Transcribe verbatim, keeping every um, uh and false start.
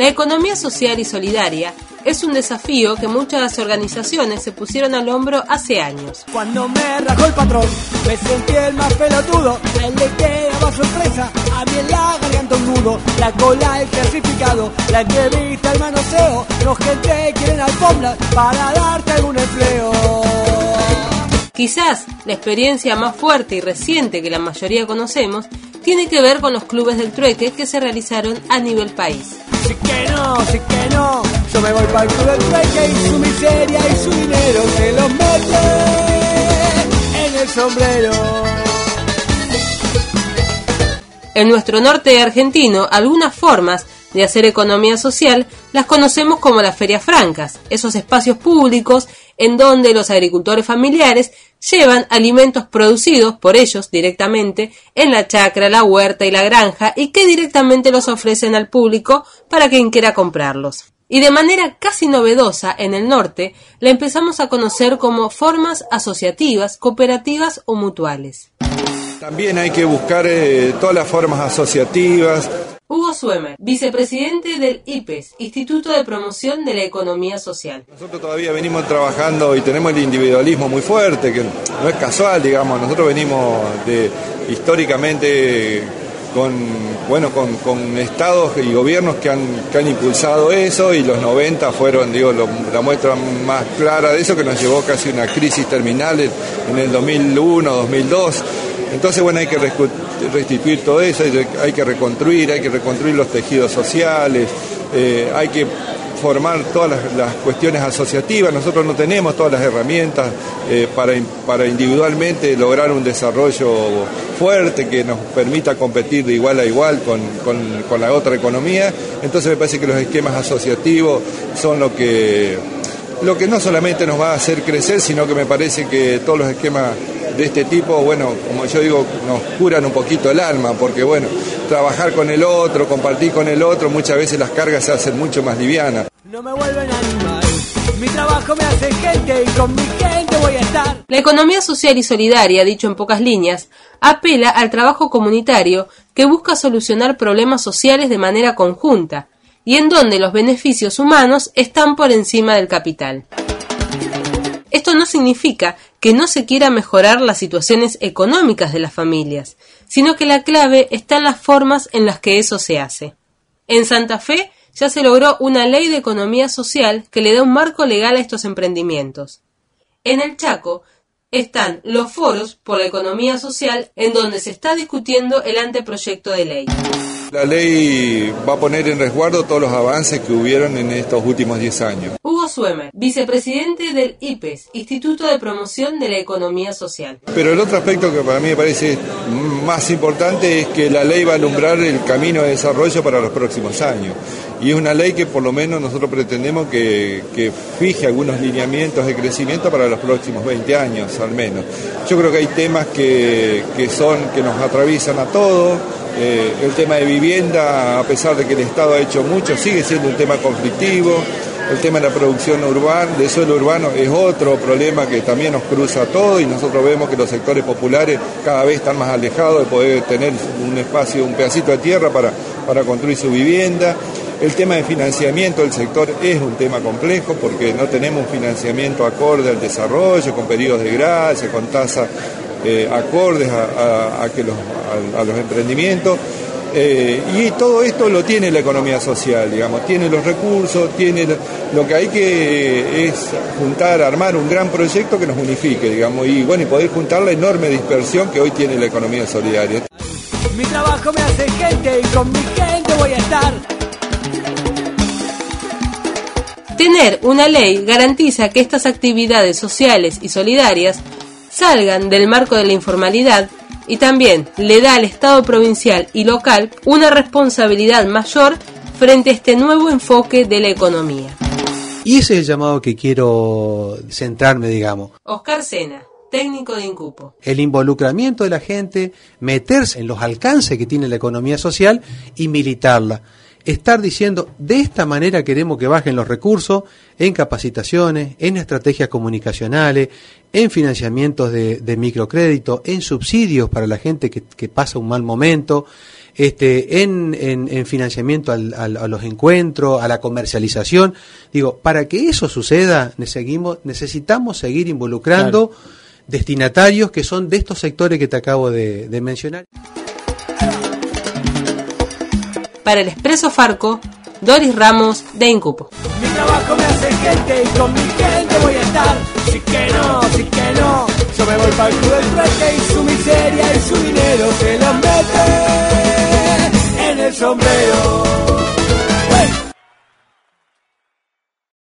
La economía social y solidaria es un desafío que muchas organizaciones se pusieron al hombro hace años. Cuando me rajó el patrón, me sentí el más pelotudo. A él le quedaba sorpresa, a mí en la garganta un nudo. La cola el clasificado, la entrevista el manoseo. Los gente quieren alfombras para darte algún empleo. Quizás la experiencia más fuerte y reciente que la mayoría conocemos tiene que ver con los clubes del trueque que se realizaron a nivel país. Sí que no, sí que no, yo me voy para el club del trueque y su miseria y su dinero se los mete en el sombrero. En nuestro norte argentino, algunas formas de hacer economía social las conocemos como las ferias francas, esos espacios públicos en donde los agricultores familiares llevan alimentos producidos por ellos directamente en la chacra, la huerta y la granja y que directamente los ofrecen al público para quien quiera comprarlos. Y de manera casi novedosa en el norte la empezamos a conocer como formas asociativas, cooperativas o mutuales. También hay que buscar eh, todas las formas asociativas. Hugo Suemer, vicepresidente del I P E S, Instituto de Promoción de la Economía Social. Nosotros todavía venimos trabajando y tenemos el individualismo muy fuerte, que no es casual, digamos. Nosotros venimos de históricamente con, bueno, con, con estados y gobiernos que han, que han impulsado eso, y los noventa fueron, digo, lo, la muestra más clara de eso, que nos llevó casi a una crisis terminal en, en el dos mil uno, dos mil dos. Entonces, bueno, hay que restituir todo eso, hay que reconstruir, hay que reconstruir los tejidos sociales, eh, hay que formar todas las, las cuestiones asociativas. Nosotros no tenemos todas las herramientas eh, para, para individualmente lograr un desarrollo fuerte que nos permita competir de igual a igual con, con, con la otra economía. Entonces me parece que los esquemas asociativos son lo que, lo que no solamente nos va a hacer crecer, sino que me parece que todos los esquemas de este tipo, bueno, como yo digo, nos curan un poquito el alma, porque bueno, trabajar con el otro, compartir con el otro, muchas veces las cargas se hacen mucho más livianas. No me vuelven animal, mi trabajo me hace gente y con mi gente voy a estar. La economía social y solidaria, dicho en pocas líneas, apela al trabajo comunitario que busca solucionar problemas sociales de manera conjunta y en donde los beneficios humanos están por encima del capital. Esto no significa que no se quiera mejorar las situaciones económicas de las familias, sino que la clave está en las formas en las que eso se hace. En Santa Fe ya se logró una ley de economía social que le da un marco legal a estos emprendimientos. En el Chaco están los foros por la economía social en donde se está discutiendo el anteproyecto de ley. La ley va a poner en resguardo todos los avances que hubieron en estos últimos diez años. Hugo Suemer, vicepresidente del I P E S, Instituto de Promoción de la Economía Social. Pero el otro aspecto que para mí me parece más importante es que la ley va a alumbrar el camino de desarrollo para los próximos años. Y es una ley que por lo menos nosotros pretendemos que, que fije algunos lineamientos de crecimiento para los próximos veinte años al menos. Yo creo que hay temas que, que, son, que nos atraviesan a todos. Eh, el tema de vivienda, a pesar de que el Estado ha hecho mucho, sigue siendo un tema conflictivo. El tema de la producción urbana, de suelo urbano, es otro problema que también nos cruza a todos, y nosotros vemos que los sectores populares cada vez están más alejados de poder tener un espacio, un pedacito de tierra para, para construir su vivienda. El tema de financiamiento del sector es un tema complejo porque no tenemos un financiamiento acorde al desarrollo, con periodos de gracia, con tasas eh, acordes a, a, a, que los, a, a los emprendimientos. Eh, y todo esto lo tiene la economía social, digamos, tiene los recursos, tiene lo, lo que hay que es juntar, armar un gran proyecto que nos unifique, digamos, y bueno, y poder juntar la enorme dispersión que hoy tiene la economía solidaria. Mi trabajo me hace gente y con mi gente voy a estar. Tener una ley garantiza que estas actividades sociales y solidarias salgan del marco de la informalidad y también le da al Estado provincial y local una responsabilidad mayor frente a este nuevo enfoque de la economía. Y ese es el llamado que quiero centrarme, digamos. Oscar Sena, técnico de Incupo. El involucramiento de la gente, meterse en los alcances que tiene la economía social y militarla. Estar diciendo, de esta manera queremos que bajen los recursos en capacitaciones, en estrategias comunicacionales, en financiamientos de, de microcrédito, en subsidios para la gente que, que pasa un mal momento, este, en, en, en financiamiento al, al, a los encuentros, a la comercialización. Digo, para que eso suceda, seguimos, necesitamos seguir involucrando claro. destinatarios que son de estos sectores que te acabo de, de mencionar. Para el Expreso Farco, Doris Ramos de Incupo. Mi trabajo me hace gente y con mi gente voy a estar. Si que no, si que no, yo me voy para el club del frente y su miseria y su dinero se los mete en el sombrero.